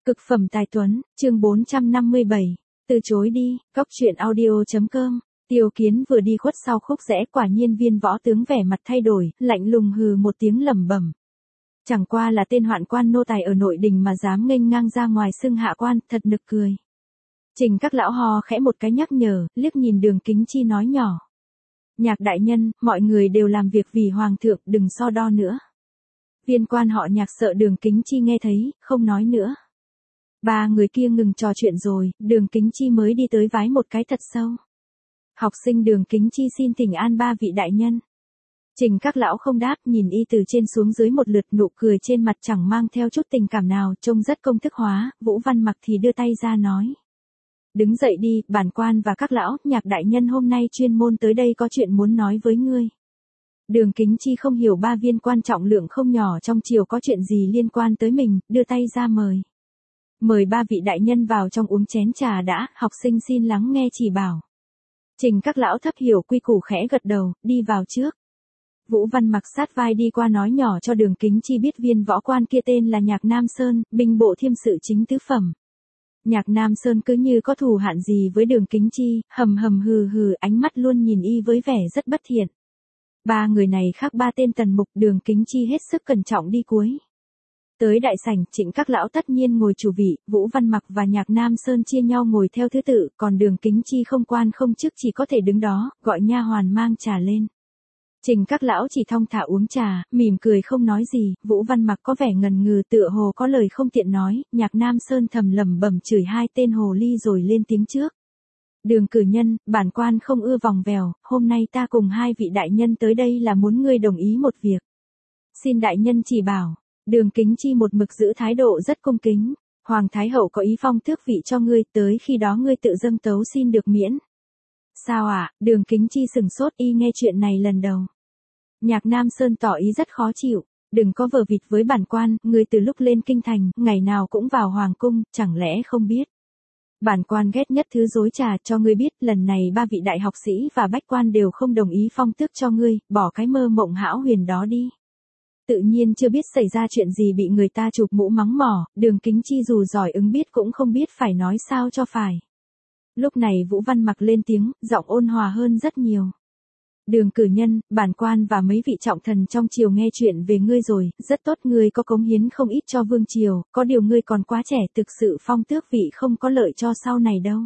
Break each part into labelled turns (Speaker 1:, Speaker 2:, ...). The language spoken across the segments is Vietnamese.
Speaker 1: Cực phẩm tài tuấn, chương 457. Từ chối đi, cóc truyện audio.com. Tiêu Kiến vừa đi khuất sau khúc rẽ, quả nhiên Viên Võ Tướng vẻ mặt thay đổi, lạnh lùng hừ một tiếng lẩm bẩm. Chẳng qua là tên hoạn quan nô tài ở nội đình mà dám nghênh ngang ra ngoài xưng hạ quan, thật nực cười. Trình Các Lão ho khẽ một cái nhắc nhở, liếc nhìn Đường Kính Chi nói nhỏ. Nhạc đại nhân, mọi người đều làm việc vì hoàng thượng, đừng so đo nữa. Viên quan họ Nhạc sợ Đường Kính Chi nghe thấy, không nói nữa. Ba người kia ngừng trò chuyện rồi, Đường Kính Chi mới đi tới vái một cái thật sâu. Học sinh Đường Kính Chi xin thỉnh an ba vị đại nhân. Trình Các Lão không đáp, nhìn y từ trên xuống dưới một lượt, nụ cười trên mặt chẳng mang theo chút tình cảm nào, trông rất công thức hóa. Vũ Văn Mặc thì đưa tay ra nói. Đứng dậy đi, bản quan và các lão, Nhạc đại nhân hôm nay chuyên môn tới đây có chuyện muốn nói với ngươi. Đường Kính Chi không hiểu ba viên quan trọng lượng không nhỏ trong triều có chuyện gì liên quan tới mình, đưa tay ra mời. Mời ba vị đại nhân vào trong uống chén trà đã, học sinh xin lắng nghe chỉ bảo. Trình Các Lão thấp hiểu quy củ khẽ gật đầu, đi vào trước. Vũ Văn Mặc sát vai đi qua nói nhỏ cho Đường Kính Chi biết viên võ quan kia tên là Nhạc Nam Sơn, binh bộ thiêm sự chính tứ phẩm. Nhạc Nam Sơn cứ như có thù hạn gì với Đường Kính Chi, hầm hầm hừ hừ, ánh mắt luôn nhìn y với vẻ rất bất thiện. Ba người này khác ba tên tần mục, Đường Kính Chi hết sức cẩn trọng đi cuối. Tới đại sảnh, Trịnh Các Lão tất nhiên ngồi chủ vị, Vũ Văn Mặc và Nhạc Nam Sơn chia nhau ngồi theo thứ tự, còn Đường Kính Chi không quan không chức chỉ có thể đứng đó, gọi nha hoàn mang trà lên. Trình Các Lão chỉ thong thả uống trà, mỉm cười không nói gì. Vũ Văn Mặc có vẻ ngần ngừ, tựa hồ có lời không tiện nói. Nhạc Nam Sơn thầm lẩm bẩm chửi hai tên hồ ly rồi lên tiếng trước. Đường cử nhân, bản quan không ưa vòng vèo, hôm nay ta cùng hai vị đại nhân tới đây là muốn ngươi đồng ý một việc. Xin đại nhân chỉ bảo. Đường Kính Chi một mực giữ thái độ rất cung kính. Hoàng Thái Hậu có ý phong tước vị cho ngươi, tới khi đó ngươi tự dâng tấu xin được miễn. Sao ạ? Đường Kính Chi sừng sốt, y nghe chuyện này lần đầu. Nhạc Nam Sơn tỏ ý rất khó chịu. Đừng có vờ vịt với bản quan, ngươi từ lúc lên kinh thành, ngày nào cũng vào hoàng cung, chẳng lẽ không biết. Bản quan ghét nhất thứ dối trá, cho ngươi biết, lần này ba vị đại học sĩ và bách quan đều không đồng ý phong tước cho ngươi, bỏ cái mơ mộng hão huyền đó đi. Tự nhiên chưa biết xảy ra chuyện gì bị người ta chụp mũ mắng mỏ, Đường Kính Chi dù giỏi ứng biết cũng không biết phải nói sao cho phải. Lúc này Vũ Văn Mặc lên tiếng, giọng ôn hòa hơn rất nhiều. Đường cử nhân, bản quan và mấy vị trọng thần trong triều nghe chuyện về ngươi rồi, rất tốt, ngươi có cống hiến không ít cho vương triều, có điều ngươi còn quá trẻ, thực sự phong tước vị không có lợi cho sau này đâu.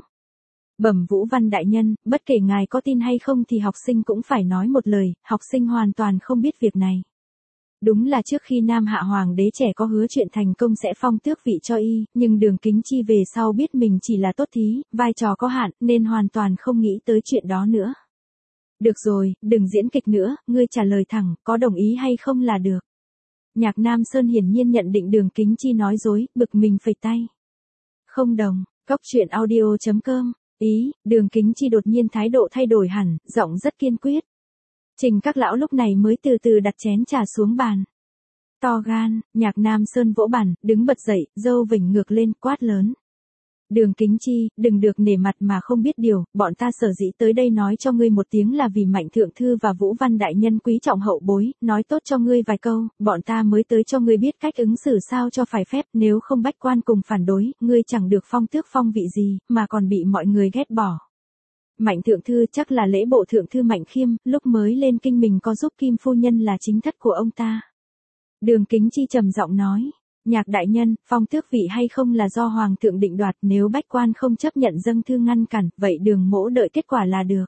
Speaker 1: Bẩm Vũ Văn đại nhân, bất kể ngài có tin hay không thì học sinh cũng phải nói một lời, học sinh hoàn toàn không biết việc này. Đúng là trước khi Nam Hạ Hoàng đế trẻ có hứa chuyện thành công sẽ phong tước vị cho y, nhưng Đường Kính Chi về sau biết mình chỉ là tốt thí, vai trò có hạn, nên hoàn toàn không nghĩ tới chuyện đó nữa. Được rồi, đừng diễn kịch nữa, ngươi trả lời thẳng, có đồng ý hay không là được. Nhạc Nam Sơn hiển nhiên nhận định Đường Kính Chi nói dối, bực mình phẩy tay. Không đồng, cóc truyện audio.com, ý, Đường Kính Chi đột nhiên thái độ thay đổi hẳn, giọng rất kiên quyết. Trình Các Lão lúc này mới từ từ đặt chén trà xuống bàn. To gan, Nhạc Nam Sơn vỗ bàn, đứng bật dậy, râu vểnh ngược lên, quát lớn. Đường Kính Chi, đừng được nể mặt mà không biết điều, bọn ta sở dĩ tới đây nói cho ngươi một tiếng là vì Mạnh Thượng Thư và Vũ Văn đại nhân quý trọng hậu bối, nói tốt cho ngươi vài câu, bọn ta mới tới cho ngươi biết cách ứng xử sao cho phải phép, nếu không bách quan cùng phản đối, ngươi chẳng được phong tước phong vị gì, mà còn bị mọi người ghét bỏ. Mạnh Thượng Thư chắc là lễ bộ Thượng Thư Mạnh Khiêm, lúc mới lên kinh mình có giúp Kim phu nhân là chính thất của ông ta. Đường Kính Chi trầm giọng nói. Nhạc đại nhân, phong tước vị hay không là do hoàng thượng định đoạt, nếu bách quan không chấp nhận dâng thư ngăn cản, vậy Đường mỗ đợi kết quả là được.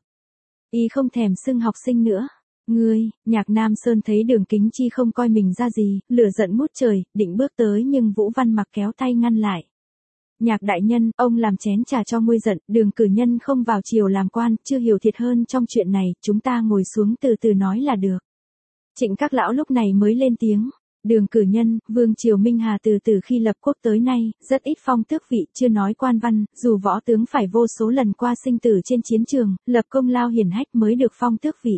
Speaker 1: Y không thèm xưng học sinh nữa. Ngươi, Nhạc Nam Sơn thấy Đường Kính Chi không coi mình ra gì, lửa giận ngút trời, định bước tới nhưng Vũ Văn Mặc kéo tay ngăn lại. Nhạc đại nhân, ông làm chén trà cho nguôi giận, Đường cử nhân không vào triều làm quan, chưa hiểu thiệt hơn trong chuyện này, chúng ta ngồi xuống từ từ nói là được. Trịnh Các Lão lúc này mới lên tiếng. Đường cử nhân, vương triều Minh Hà từ khi lập quốc tới nay, rất ít phong tước vị, chưa nói quan văn, dù võ tướng phải vô số lần qua sinh tử trên chiến trường, lập công lao hiển hách mới được phong tước vị.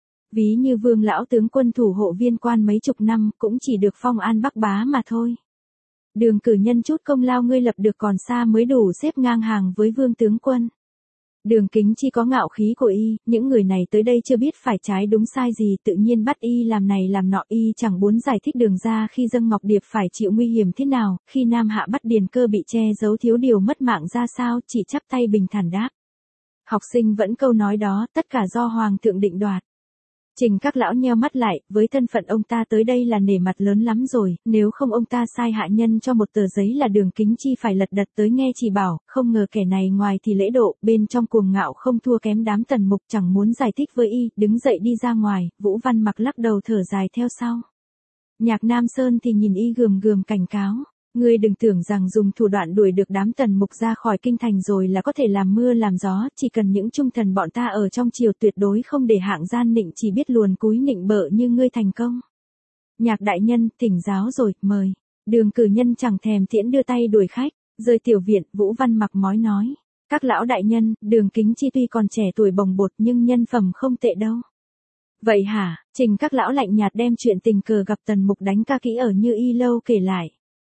Speaker 1: Ví như vương lão tướng quân thủ hộ Viên quan mấy chục năm, cũng chỉ được phong an bắc bá mà thôi. Đường cử nhân chút công lao ngươi lập được còn xa mới đủ xếp ngang hàng với vương tướng quân. Đường Kính Chi có ngạo khí của y, những người này tới đây chưa biết phải trái đúng sai gì, tự nhiên bắt y làm này làm nọ, y chẳng muốn giải thích đường ra khi dâng Ngọc Điệp phải chịu nguy hiểm thế nào, khi Nam Hạ bắt Điền Cơ bị che giấu thiếu điều mất mạng ra sao, chỉ chắp tay bình thản đáp. Học sinh vẫn câu nói đó, tất cả do Hoàng thượng định đoạt. Trình Các Lão nheo mắt lại, với thân phận ông ta tới đây là nể mặt lớn lắm rồi, nếu không ông ta sai hạ nhân cho một tờ giấy là Đường Kính Chi phải lật đật tới nghe chỉ bảo, không ngờ kẻ này ngoài thì lễ độ, bên trong cuồng ngạo không thua kém đám Tần Mục, chẳng muốn giải thích với y, đứng dậy đi ra ngoài, Vũ Văn Mặc lắc đầu thở dài theo sau. Nhạc Nam Sơn thì nhìn y gườm gườm cảnh cáo. Ngươi đừng tưởng rằng dùng thủ đoạn đuổi được đám Tần Mục ra khỏi kinh thành rồi là có thể làm mưa làm gió, chỉ cần những trung thần bọn ta ở trong triều tuyệt đối không để hạng gian nịnh chỉ biết luồn cúi nịnh bợ như ngươi thành công. Nhạc đại nhân, thỉnh giáo rồi, mời. Đường cử nhân chẳng thèm tiễn đưa tay đuổi khách, rời tiểu viện, Vũ Văn Mặc mói nói. Các lão đại nhân, Đường Kính Chi tuy còn trẻ tuổi bồng bột nhưng nhân phẩm không tệ đâu. Vậy hả? Trình Các Lão lạnh nhạt đem chuyện tình cờ gặp Tần Mục đánh ca kỹ ở Như Y Lâu kể lại.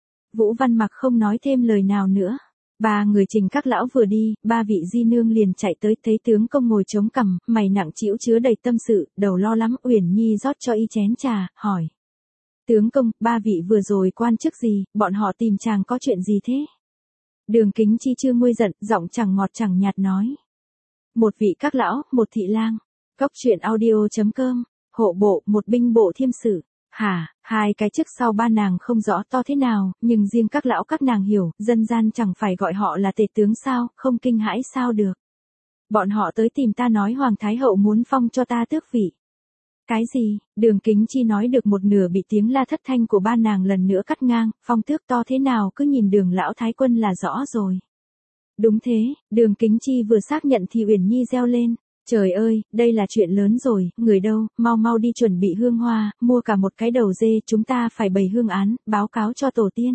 Speaker 1: Vũ Văn Mặc không nói thêm lời nào nữa. Ba người Trình Các Lão vừa đi, ba vị di nương liền chạy tới, thấy tướng công ngồi chống cằm, mày nặng trĩu chứa đầy tâm sự, đầu lo lắm. Uyển Nhi rót cho y chén trà, hỏi. Tướng công, ba vị vừa rồi quan chức gì, bọn họ tìm chàng có chuyện gì thế? Đường Kính Chi chưa nguôi giận, giọng chẳng ngọt chẳng nhạt nói. Một vị các lão, một thị lang. Cóc truyện audio.com, hộ bộ, một binh bộ thiêm sự. Hả, hai cái chức sau ba nàng không rõ to thế nào, nhưng riêng các lão các nàng hiểu, dân gian chẳng phải gọi họ là tể tướng sao, không kinh hãi sao được. Bọn họ tới tìm ta nói Hoàng Thái Hậu muốn phong cho ta tước vị. Cái gì? Đường Kính Chi nói được một nửa bị tiếng la thất thanh của ba nàng lần nữa cắt ngang, phong tước to thế nào cứ nhìn Đường lão thái quân là rõ rồi. Đúng thế, Đường Kính Chi vừa xác nhận thì Uyển Nhi reo lên. Trời ơi, đây là chuyện lớn rồi, người đâu, mau mau đi chuẩn bị hương hoa, mua cả một cái đầu dê, chúng ta phải bày hương án, báo cáo cho tổ tiên.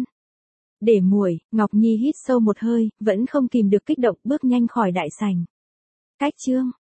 Speaker 1: Để muội, Ngọc Nhi hít sâu một hơi, vẫn không kìm được kích động, bước nhanh khỏi đại sảnh. Cách chương